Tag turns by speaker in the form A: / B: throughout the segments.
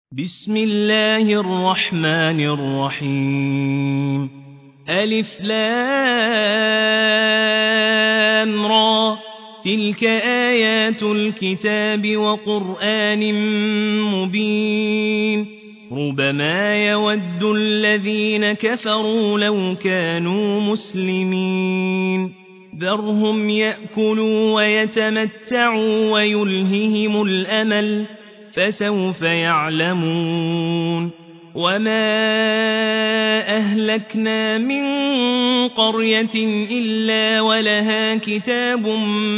A: بسم الله الرحمن الرحيم ألف لام را تلك آيات الكتاب وقرآن مبين ربما يود الذين كفروا لو كانوا مسلمين ذرهم يأكلوا ويتمتعوا ويلههم الأمل فسوف يعلمون وما أهلكنا من قرية إلا ولها كتاب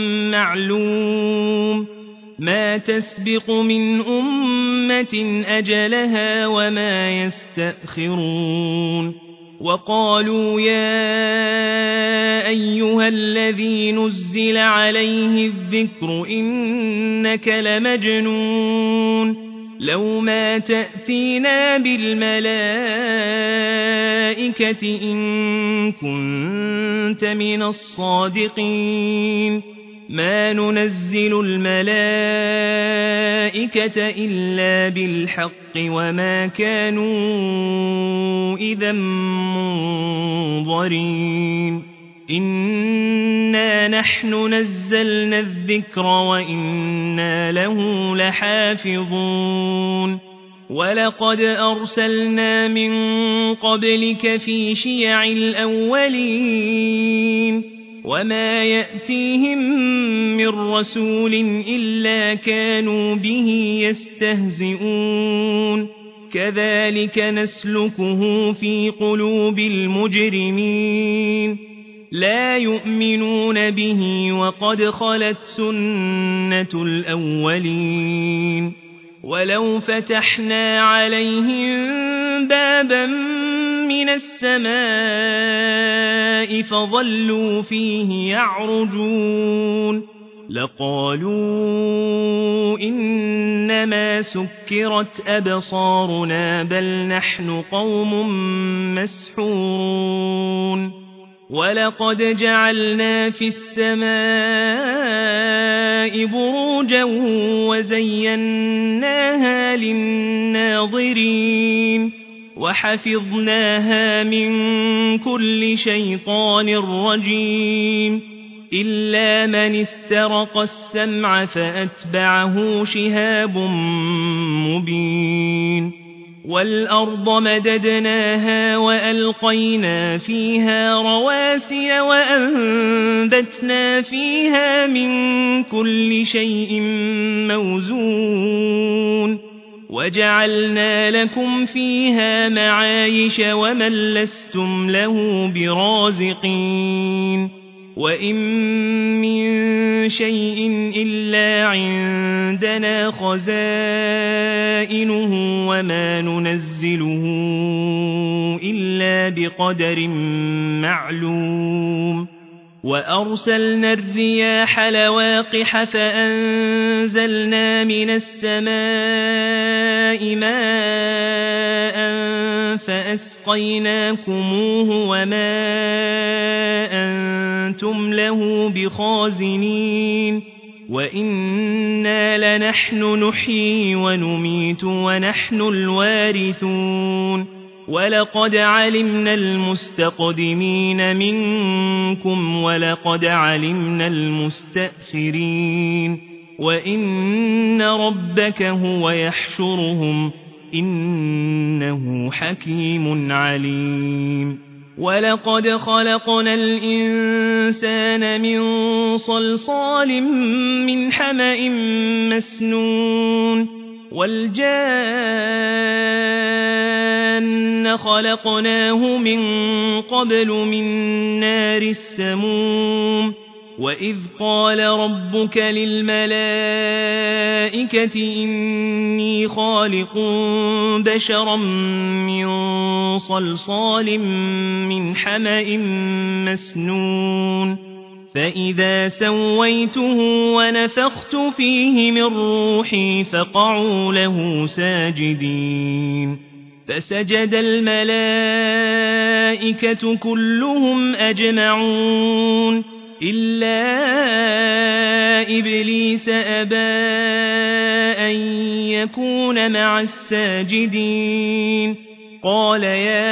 A: معلوم ما تسبق من أمة أجلها وما يستأخرون وقالوا يا أيها الذي نزل عليه الذكر إنك لمجنون لو ما تأتينا بالملائكة إن كنت من الصادقين ما ننزل الملائكة إلا بالحق وما كانوا إذا منظرين إنا نحن نزلنا الذكر وإنا له لحافظون ولقد أرسلنا من قبلك في شيع الأولين وما يأتيهم من رسول إلا كانوا به يستهزئون كذلك نسلكه في قلوب المجرمين لا يؤمنون به وقد خلت سنة الأولين ولو فتحنا عليهم بابا من السماء فظلوا فيه يعرجون لقالوا إنما سكرت أبصارنا بل نحن قوم مسحورون ولقد جعلنا في السماء بروجا وزيناها للناظرين وحفظناها من كل شيطان رجيم إلا من استرق السمع فأتبعه شهاب مبين والأرض مددناها وألقينا فيها رواسي وأنبتنا فيها من كل شيء موزون وجعلنا لكم فيها معايش ومن لستم له برازقين وإن من شيء إلا عندنا خزائنه وما ننزله إلا بقدر معلوم وأرسلنا الرياح لواقح فأنزلنا من السماء ماء فأسقيناكموه وما أنتم له بخازنين وإنا لنحن نحيي ونميت ونحن الوارثون ولقد علمنا المستقدمين منكم ولقد علمنا المستأخرين وإن ربك هو يحشرهم إنه حكيم عليم ولقد خلقنا الإنسان من صلصال من حمأ مسنون والجان خلقناه من قبل من نار السموم وإذ قال ربك للملائكة إني خالق بشرا من صلصال من حمأ مسنون فإذا سويته ونفخت فيه من روحي فقعوا له ساجدين فسجد الملائكة كلهم أجمعون إلا إبليس أبى أن يكون مع الساجدين قال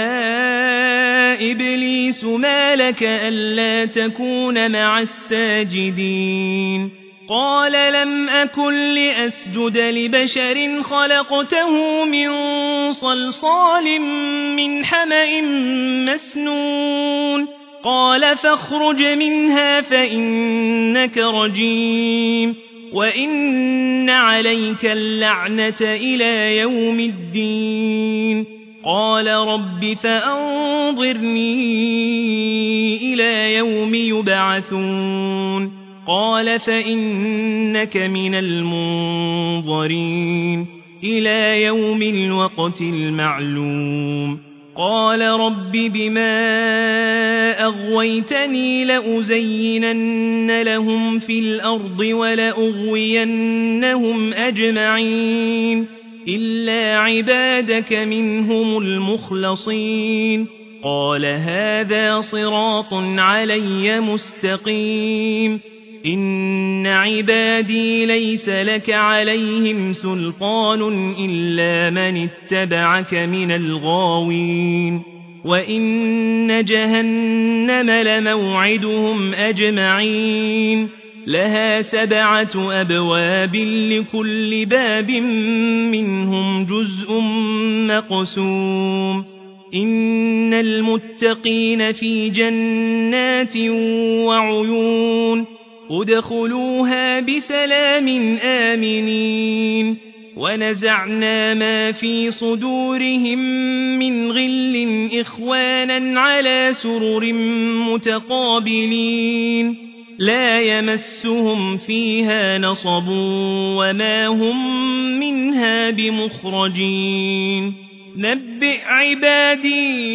A: يا إبليس ما لك ألا تكون مع الساجدين قال لم أكن لأسجد لبشر خلقته من صلصال من حمأ مسنون قال فاخرج منها فإنك رجيم وإن عليك اللعنة إلى يوم الدين قال رب فأنظرني إلى يوم يبعثون قال فإنك من المنظرين إلى يوم الوقت المعلوم قال رب بما أغويتني لأزينن لهم في الأرض ولأغوينهم أجمعين إلا عبادك منهم المخلصين قال هذا صراط علي مستقيم إن عبادي ليس لك عليهم سلطان إلا من اتبعك من الغاوين وإن جهنم لموعدهم أجمعين لها 7 أبواب لكل باب منهم جزء مقسوم إن المتقين في جنات وعيون ادخلوها بسلام آمنين ونزعنا ما في صدورهم من غل إخوانا على سرر متقابلين لا يمسهم فيها نصب وما هم منها بمخرجين نبئ عبادي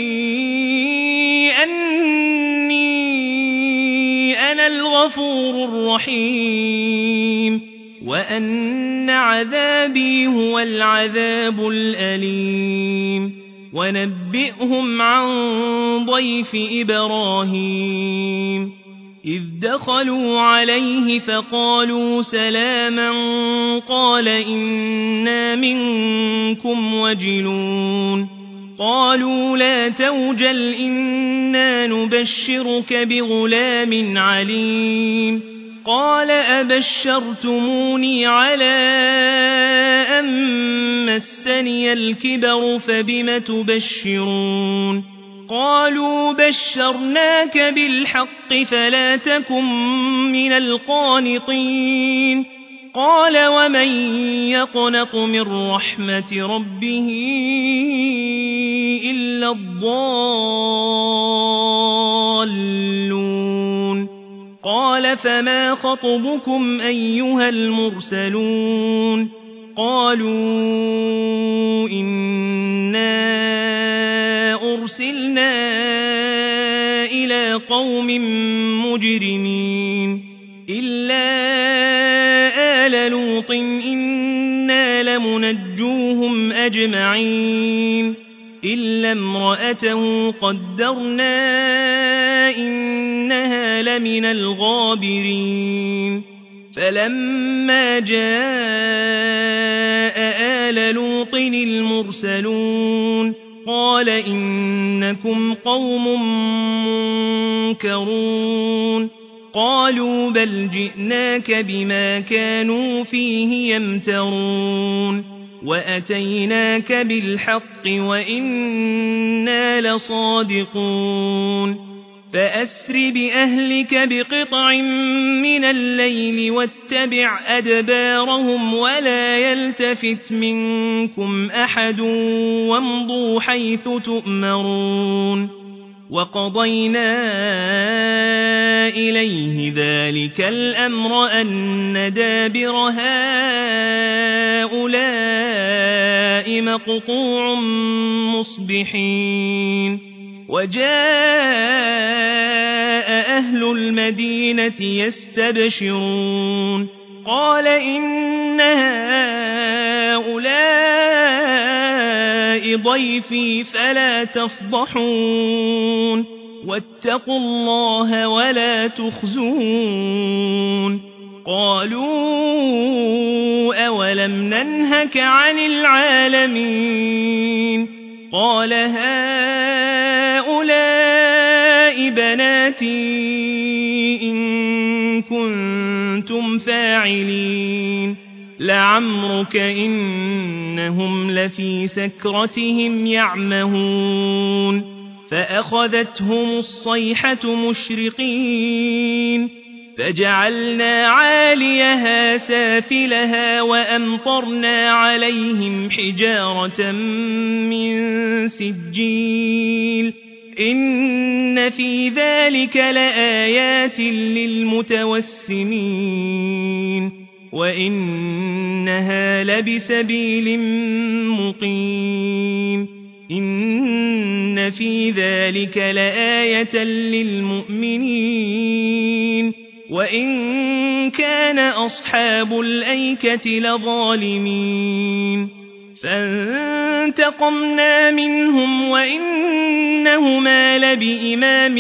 A: أني أنا الغفور الرحيم وأن عذابي هو العذاب الأليم ونبئهم عن ضيف إبراهيم إذ دخلوا عليه فقالوا سلاما قال إنا منكم وجلون قالوا لا توجل إنا نبشرك بغلام عليم قال أبشرتموني على أن مسني الكبر فبم تبشرون قالوا بشرناك بالحق فلا تكن من القانطين قال ومن يقنط من رحمة ربه إلا الضالون قال فما خطبكم أيها المرسلون قالوا إنا أرسلنا إلى قوم مجرمين إلا آل لوط إنا لمنجوهم أجمعين إلا امرأته قدرنا إنها لمن الغابرين فلما جاء آل لوط المرسلون قال إنكم قوم منكرون قالوا بل جئناك بما كانوا فيه يمترون وأتيناك بالحق وإنا لصادقون فأسر بأهلك بقطع من الليل واتبع أدبارهم ولا يلتفت منكم أحد وامضوا حيث تؤمرون وقضينا إليه ذلك الأمر أن دابر هؤلاء مقطوع مصبحين وجاء أهل المدينة يستبشرون قال إن هؤلاء ضيفي فلا تفضحون واتقوا الله ولا تخزون قالوا أولم ننهك عن العالمين قال هؤلاء بناتي إن كنتم فاعلين لعمرك إنهم لفي سكرتهم يعمهون فأخذتهم الصيحة مشرقين فجعلنا عاليها سافلها وأمطرنا عليهم حجارة من سجيل إن في ذلك لآيات للمتوسمين وإنها لبسبيل مقيم إن في ذلك لآية للمؤمنين وإن كان أصحاب الأيكة لظالمين فانتقمنا منهم وإنهما لبإمام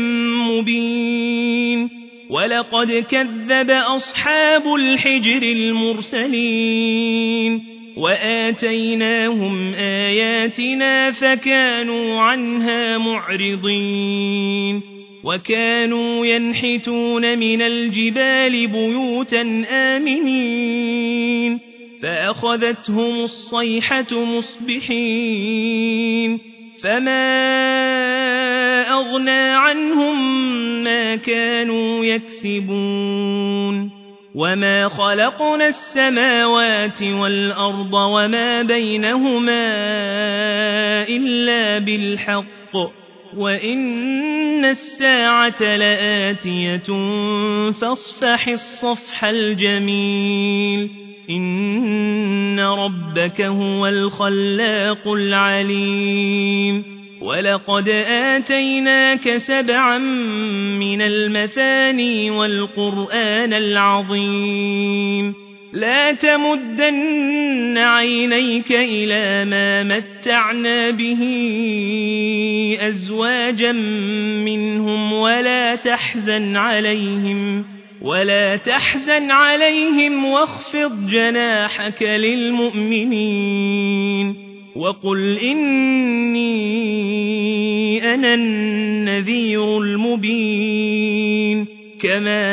A: مبين ولقد كذب أصحاب الحجر المرسلين وآتيناهم آياتنا فكانوا عنها معرضين وكانوا ينحتون من الجبال بيوتا آمنين فأخذتهم الصيحة مصبحين فما أغنى عنهم ما كانوا يكسبون وما خلقنا السماوات والأرض وما بينهما إلا بالحق وإن الساعة لآتية فاصفح الصفح الجميل إن ربك هو الخلاق العليم ولقد آتيناك 7 من المثاني والقرآن العظيم لا تمدن عينيك إلى ما متعنا به أزواجا منهم ولا تحزن عليهم واخفض جناحك للمؤمنين وقل إني أنا النذير المبين كما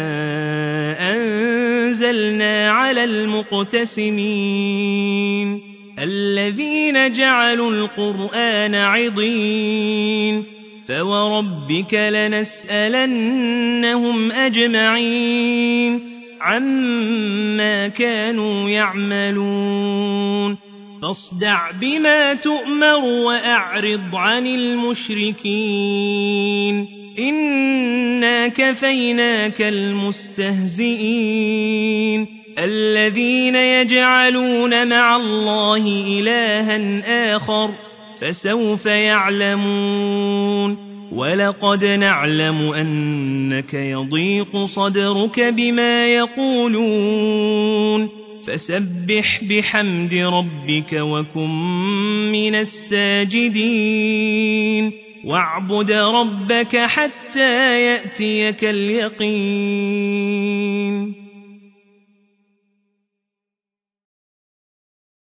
A: أنزلنا على المقتسمين الذين جعلوا القرآن عضين فوربك لنسألنهم أجمعين عما كانوا يعملون فاصدع بما تؤمر وأعرض عن المشركين إنا كفيناك المستهزئين الذين يجعلون مع الله إلها آخر فسوف يعلمون ولقد نعلم أنك يضيق صدرك بما يقولون فسبح بحمد ربك وكن من الساجدين واعبد ربك حتى يأتيك اليقين